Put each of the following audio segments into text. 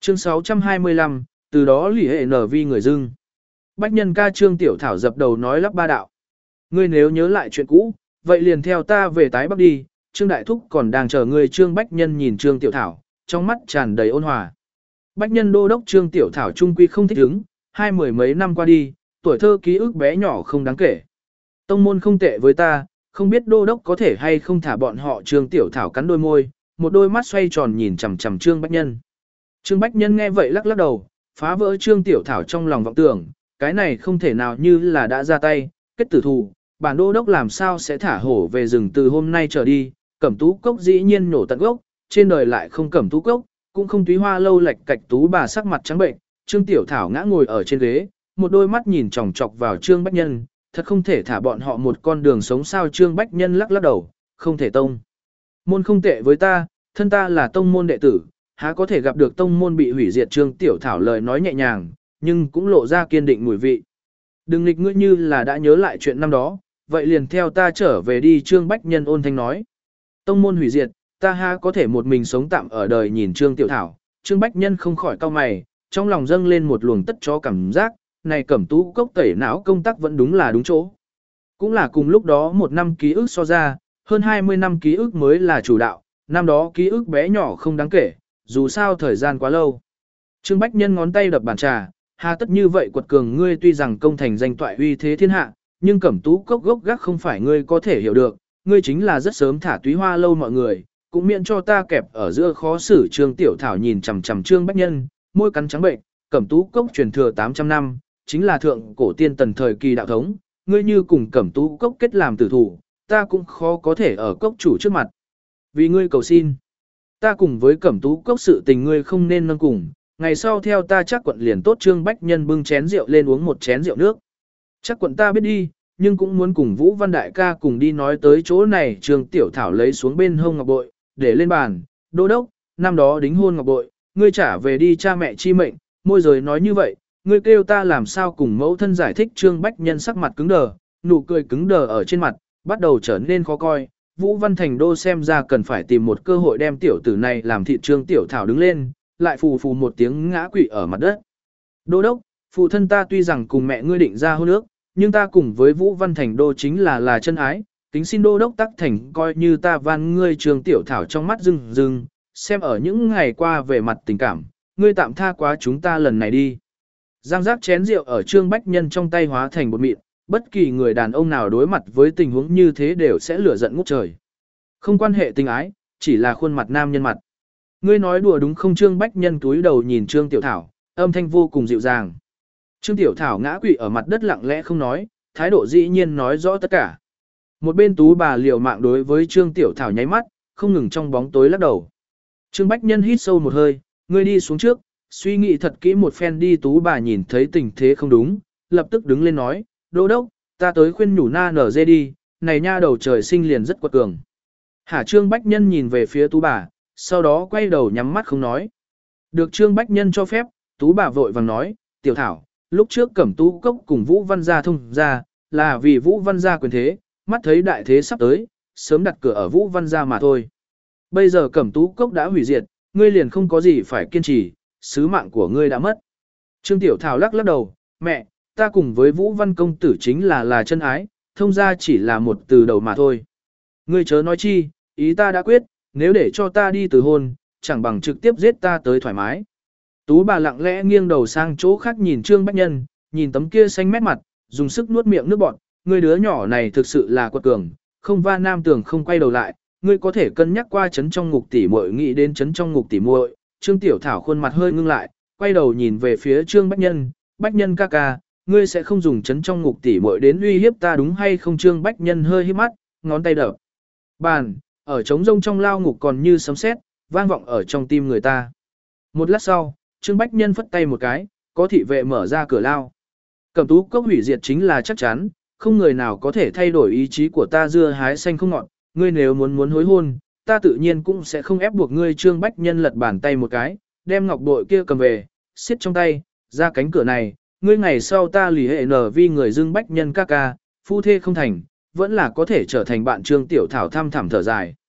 Chương 625, từ đó lì hệ nở vi người dưng. Bách nhân ca Trương Tiểu Thảo dập đầu nói lắp ba đạo. Ngươi nếu nhớ lại chuyện cũ, vậy liền theo ta về tái bắc đi. Trương Đại Thúc còn đang chờ ngươi. Trương Bách Nhân nhìn Trương Tiểu Thảo, trong mắt tràn đầy ôn hòa. Bách Nhân đô đốc Trương Tiểu Thảo trung quy không thích ứng, mười mấy năm qua đi, tuổi thơ ký ức bé nhỏ không đáng kể. Tông môn không tệ với ta, không biết đô đốc có thể hay không thả bọn họ. Trương Tiểu Thảo cắn đôi môi, một đôi mắt xoay tròn nhìn chằm chằm Trương Bách Nhân. Trương Bách Nhân nghe vậy lắc lắc đầu, phá vỡ Trương Tiểu Thảo trong lòng vọng tưởng, cái này không thể nào như là đã ra tay, kết tử thù, bản đô đốc làm sao sẽ thả hổ về rừng từ hôm nay trở đi. Cẩm Tú Cốc dĩ nhiên nổ tận gốc, trên đời lại không Cẩm Tú Cốc, cũng không Túy Hoa lâu lạch cạch tú bà sắc mặt trắng bệnh. Trương Tiểu Thảo ngã ngồi ở trên ghế, một đôi mắt nhìn chòng chọc vào Trương Bách Nhân, thật không thể thả bọn họ một con đường sống sao. Trương Bách Nhân lắc lắc đầu, không thể tông môn không tệ với ta, thân ta là tông môn đệ tử, há có thể gặp được tông môn bị hủy diệt. Trương Tiểu Thảo lời nói nhẹ nhàng, nhưng cũng lộ ra kiên định mùi vị. Đừng nghịch ngươi, như là đã nhớ lại chuyện năm đó, vậy liền theo ta trở về đi. Trương Bách Nhân ôn thanh nói. Tông môn hủy diệt, ta há có thể một mình sống tạm ở đời. Nhìn Trương Tiểu Thảo, Trương Bách Nhân không khỏi cau mày, trong lòng dâng lên một luồng tất chó cảm giác, này Cẩm Tú Cốc tẩy não công tác vẫn đúng là đúng chỗ. Cũng là cùng lúc đó một năm ký ức so ra, hơn 20 năm ký ức mới là chủ đạo, năm đó ký ức bé nhỏ không đáng kể, dù sao thời gian quá lâu. Trương Bách Nhân ngón tay đập bàn trà, hà tất như vậy quật cường. Ngươi tuy rằng công thành danh toại uy thế thiên hạ, nhưng Cẩm Tú Cốc gốc gác không phải ngươi có thể hiểu được, ngươi chính là rất sớm thả Túy Hoa lâu mọi người, cũng miễn cho ta kẹp ở giữa khó xử. Trương Tiểu Thảo nhìn chằm chằm Trương Bách Nhân, môi cắn trắng bệnh. Cẩm Tú Cốc truyền thừa 800 năm, chính là thượng cổ tiên tần thời kỳ đạo thống, ngươi như cùng Cẩm Tú Cốc kết làm tử thủ, ta cũng khó có thể ở cốc chủ trước mặt vì ngươi cầu xin. Ta cùng với Cẩm Tú Cốc sự tình ngươi không nên nâng cùng, ngày sau theo ta chắc quận liền tốt. Trương Bách Nhân bưng chén rượu lên uống một chén rượu nước. Chắc quận ta biết đi, nhưng cũng muốn cùng Vũ Văn đại ca cùng đi. Nói tới chỗ này, Trương Tiểu Thảo lấy xuống bên hông ngọc bội, để lên bàn. Đô đốc, năm đó đính hôn ngọc bội, ngươi trả về đi cha mẹ chi mệnh. Môi rồi nói như vậy, ngươi kêu ta làm sao cùng mẫu thân giải thích. Trương Bách Nhân sắc mặt cứng đờ, nụ cười cứng đờ ở trên mặt, bắt đầu trở nên khó coi. Vũ Văn Thành Đô xem ra cần phải tìm một cơ hội đem tiểu tử này làm thịt. Trương Tiểu Thảo đứng lên, lại phù phù một tiếng ngã quỵ ở mặt đất. Đô đốc, phụ thân ta tuy rằng cùng mẹ ngươi định ra hôn ước, nhưng ta cùng với Vũ Văn Thành Đô chính là chân ái, kính xin đô đốc tắc thành coi như ta van ngươi. Trương Tiểu Thảo trong mắt rưng rưng, xem ở những ngày qua về mặt tình cảm, ngươi tạm tha quá chúng ta lần này đi. Giang giác chén rượu ở Trương Bách Nhân trong tay hóa thành bột mịn, bất kỳ người đàn ông nào đối mặt với tình huống như thế đều sẽ lửa giận ngút trời. Không quan hệ tình ái, chỉ là khuôn mặt nam nhân mặt. Ngươi nói đùa đúng không? Trương Bách Nhân túi đầu nhìn Trương Tiểu Thảo, âm thanh vô cùng dịu dàng. Trương Tiểu Thảo ngã quỵ ở mặt đất lặng lẽ không nói, thái độ dĩ nhiên nói rõ tất cả. Một bên tú bà liều mạng đối với Trương Tiểu Thảo nháy mắt, không ngừng trong bóng tối lắc đầu. Trương Bách Nhân hít sâu một hơi, ngươi đi xuống trước, suy nghĩ thật kỹ một phen đi. Tú bà nhìn thấy tình thế không đúng, lập tức đứng lên nói, đô đốc, ta tới khuyên nhủ na nở dê đi, này nha đầu trời sinh liền rất quật cường. Hả? Trương Bách Nhân nhìn về phía tú bà, sau đó quay đầu nhắm mắt không nói. Được Trương Bách Nhân cho phép, tú bà vội vàng nói, Tiểu Thảo, lúc trước Cẩm Tú Cốc cùng Vũ Văn gia thông ra, là vì Vũ Văn gia quyền thế, mắt thấy đại thế sắp tới, sớm đặt cửa ở Vũ Văn gia mà thôi. Bây giờ Cẩm Tú Cốc đã hủy diệt, ngươi liền không có gì phải kiên trì, sứ mạng của ngươi đã mất. Trương Tiểu Thảo lắc lắc đầu, mẹ, ta cùng với Vũ Văn công tử chính là chân ái, thông ra chỉ là một từ đầu mà thôi. Ngươi chớ nói chi, ý ta đã quyết, nếu để cho ta đi từ hôn, chẳng bằng trực tiếp giết ta tới thoải mái. Tú bà lặng lẽ nghiêng đầu sang chỗ khác nhìn Trương Bách Nhân, nhìn tấm kia xanh mét mặt, dùng sức nuốt miệng nước bọt. Ngươi đứa nhỏ này thực sự là quật cường, không va nam tường không quay đầu lại. Ngươi có thể cân nhắc qua trấn trong ngục tỉ muội, nghĩ đến trấn trong ngục tỉ muội. Trương Tiểu Thảo khuôn mặt hơi ngưng lại, quay đầu nhìn về phía Trương Bách Nhân, Bách Nhân ca ca, ngươi sẽ không dùng trấn trong ngục tỉ muội đến uy hiếp ta đúng hay không? Trương Bách Nhân hơi híp mắt, ngón tay đập bàn, ở trống rông trong lao ngục còn như sấm sét, vang vọng ở trong tim người ta. Một lát sau, Trương Bách Nhân phất tay một cái, có thị vệ mở ra cửa lao. Cẩm Tú Cốc hủy diệt chính là chắc chắn, không người nào có thể thay đổi ý chí của ta. Dưa hái xanh không ngọt, ngươi nếu muốn hối hôn, ta tự nhiên cũng sẽ không ép buộc ngươi. Trương Bách Nhân lật bàn tay một cái, đem ngọc bội kia cầm về, xiết trong tay, ra cánh cửa này, ngươi ngày sau ta lì hệ nở vi người dưng Bách Nhân ca ca, phu thê không thành, vẫn là có thể trở thành bạn. Trương Tiểu Thảo thăm thẳm thở dài.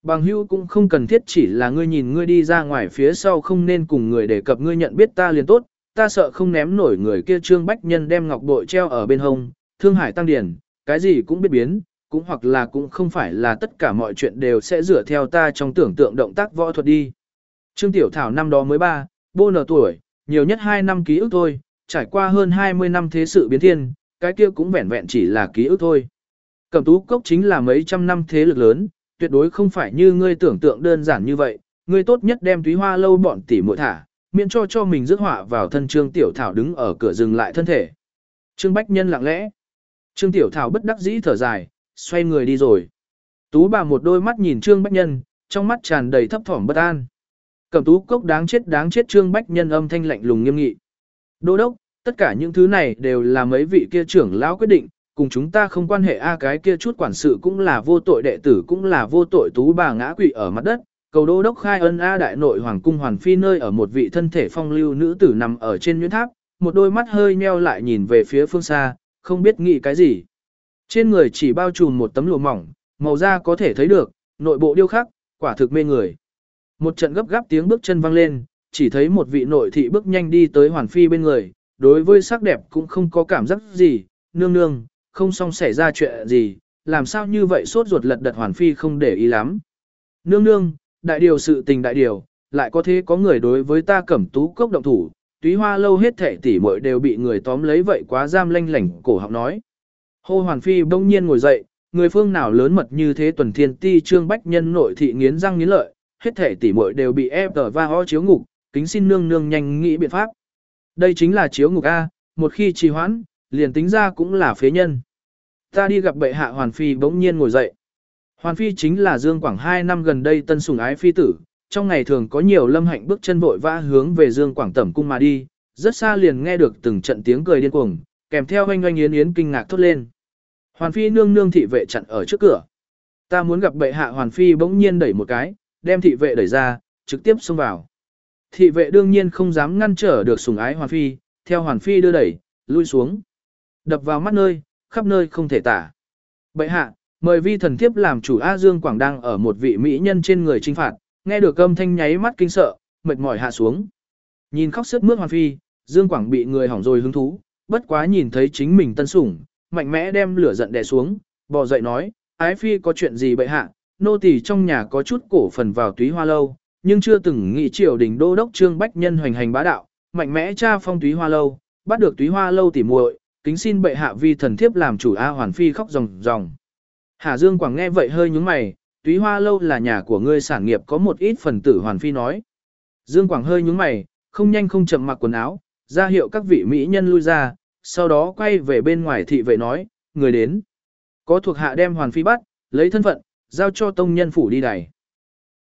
Bằng hữu cũng không cần thiết chỉ là ngươi nhìn ngươi đi ra ngoài phía sau không nên cùng người đề cập ngươi nhận biết ta liền tốt, ta sợ không ném nổi người kia Trương Bách Nhân đem ngọc bội treo ở bên hông, Thương Hải tăng điển, cái gì cũng biết biến, cũng hoặc là cũng không phải là tất cả mọi chuyện đều sẽ dựa theo ta trong tưởng tượng động tác võ thuật đi. Trương Tiểu Thảo năm đó mới 3, bô nở tuổi, nhiều nhất 2 năm ký ức thôi, trải qua hơn 20 năm thế sự biến thiên, cái kia cũng vẹn vẹn chỉ là ký ức thôi. Cẩm Tú Cốc chính là mấy trăm năm thế lực lớn, tuyệt đối không phải như ngươi tưởng tượng đơn giản như vậy, ngươi tốt nhất đem Túy Hoa lâu bọn tỷ muội thả, miễn cho mình rước họa vào thân. Trương Tiểu Thảo đứng ở cửa dừng lại thân thể. Trương Bách Nhân lặng lẽ. Trương Tiểu Thảo bất đắc dĩ thở dài, xoay người đi rồi. Tú bà một đôi mắt nhìn Trương Bách Nhân, trong mắt tràn đầy thấp thỏm bất an. Cẩm Tú Cốc đáng chết. Trương Bách Nhân âm thanh lạnh lùng nghiêm nghị. Đô đốc, tất cả những thứ này đều là mấy vị kia trưởng lão quyết định, cùng chúng ta không quan hệ. Cái kia chút quản sự cũng là vô tội, đệ tử cũng là vô tội. Tú bà ngã quỵ ở mặt đất, cầu đô đốc khai ân. Đại nội hoàng cung Hoàn Phi nơi ở một vị thân thể phong lưu nữ tử nằm ở trên nhuyễn tháp, một đôi mắt hơi nheo lại nhìn về phía phương xa, không biết nghĩ cái gì. Trên người chỉ bao trùm một tấm lụa mỏng, màu da có thể thấy được, nội bộ điêu khắc, quả thực mê người. Một trận gấp gáp tiếng bước chân vang lên, chỉ thấy một vị nội thị bước nhanh đi tới Hoàn Phi bên người, đối với sắc đẹp cũng không có cảm giác gì. Nương nương, không xong xảy ra chuyện gì, làm sao như vậy sốt ruột lật đật. Hoàn Phi không để ý lắm. Nương nương, đại điều sự tình đại điều, lại có thế có người đối với ta Cẩm Tú Cốc động thủ, Túy Hoa lâu hết thảy tỷ muội đều bị người tóm lấy, vậy quá giam lanh lảnh. Cổ họng nói. Hô Hoàn Phi bỗng nhiên ngồi dậy, người phương nào lớn mật như thế. Tuần Thiên Ti Trương Bách Nhân nội thị nghiến răng nghiến lợi, hết thảy tỷ muội đều bị ép ở va ho chiếu ngục, kính xin nương nương nhanh nghĩ biện pháp. Đây chính là chiếu ngục A, một khi trì hoãn, liền tính ra cũng là phế nhân. Ta đi gặp bệ hạ. Hoàn Phi bỗng nhiên ngồi dậy. Hoàn Phi chính là Dương Quảng 2 năm gần đây tân sủng ái phi tử, trong ngày thường có nhiều lâm hạnh bước chân vội vã hướng về Dương Quảng tẩm cung mà đi, rất xa liền nghe được từng trận tiếng cười điên cuồng, kèm theo oanh oanh yến yến kinh ngạc thốt lên. Hoàn Phi nương nương thị vệ chặn ở trước cửa. Ta muốn gặp bệ hạ. Hoàn Phi bỗng nhiên đẩy một cái, đem thị vệ đẩy ra, trực tiếp xông vào. Thị vệ đương nhiên không dám ngăn trở được sủng ái Hoàn Phi, theo Hoàn Phi đưa đẩy, lui xuống. Đập vào mắt nơi, khắp nơi không thể tả. Bệ hạ, mời vi thần thiếp làm chủ. Dương Quảng đang ở một vị mỹ nhân trên người trinh phạt, nghe được âm thanh nháy mắt kinh sợ, mệt mỏi hạ xuống. Nhìn khóc sướt mướt Hoàn Phi, Dương Quảng bị người hỏng rồi hứng thú, bất quá nhìn thấy chính mình tân sủng, mạnh mẽ đem lửa giận đè xuống, bò dậy nói, ái phi có chuyện gì bệ hạ, nô tỳ trong nhà có chút cổ phần vào Túy Hoa lâu, nhưng chưa từng nghĩ triều đình đô đốc Trương Bách Nhân hoành hành bá đạo, mạnh mẽ tra phong Túy Hoa lâu, bắt được Túy Hoa lâu tỉ muội, kính xin bệ hạ vi thần thiếp làm chủ. Hoàn Phi khóc ròng ròng. Hà Dương Quảng nghe vậy hơi nhướng mày, Túy Hoa lâu là nhà của ngươi sản nghiệp, có một ít phần tử. Hoàn Phi nói. Dương Quảng hơi nhướng mày, không nhanh không chậm mặc quần áo, ra hiệu các vị mỹ nhân lui ra, sau đó quay về bên ngoài thị vệ nói, người đến. Có thuộc hạ đem Hoàn Phi bắt, lấy thân phận, giao cho tông nhân phủ đi đày.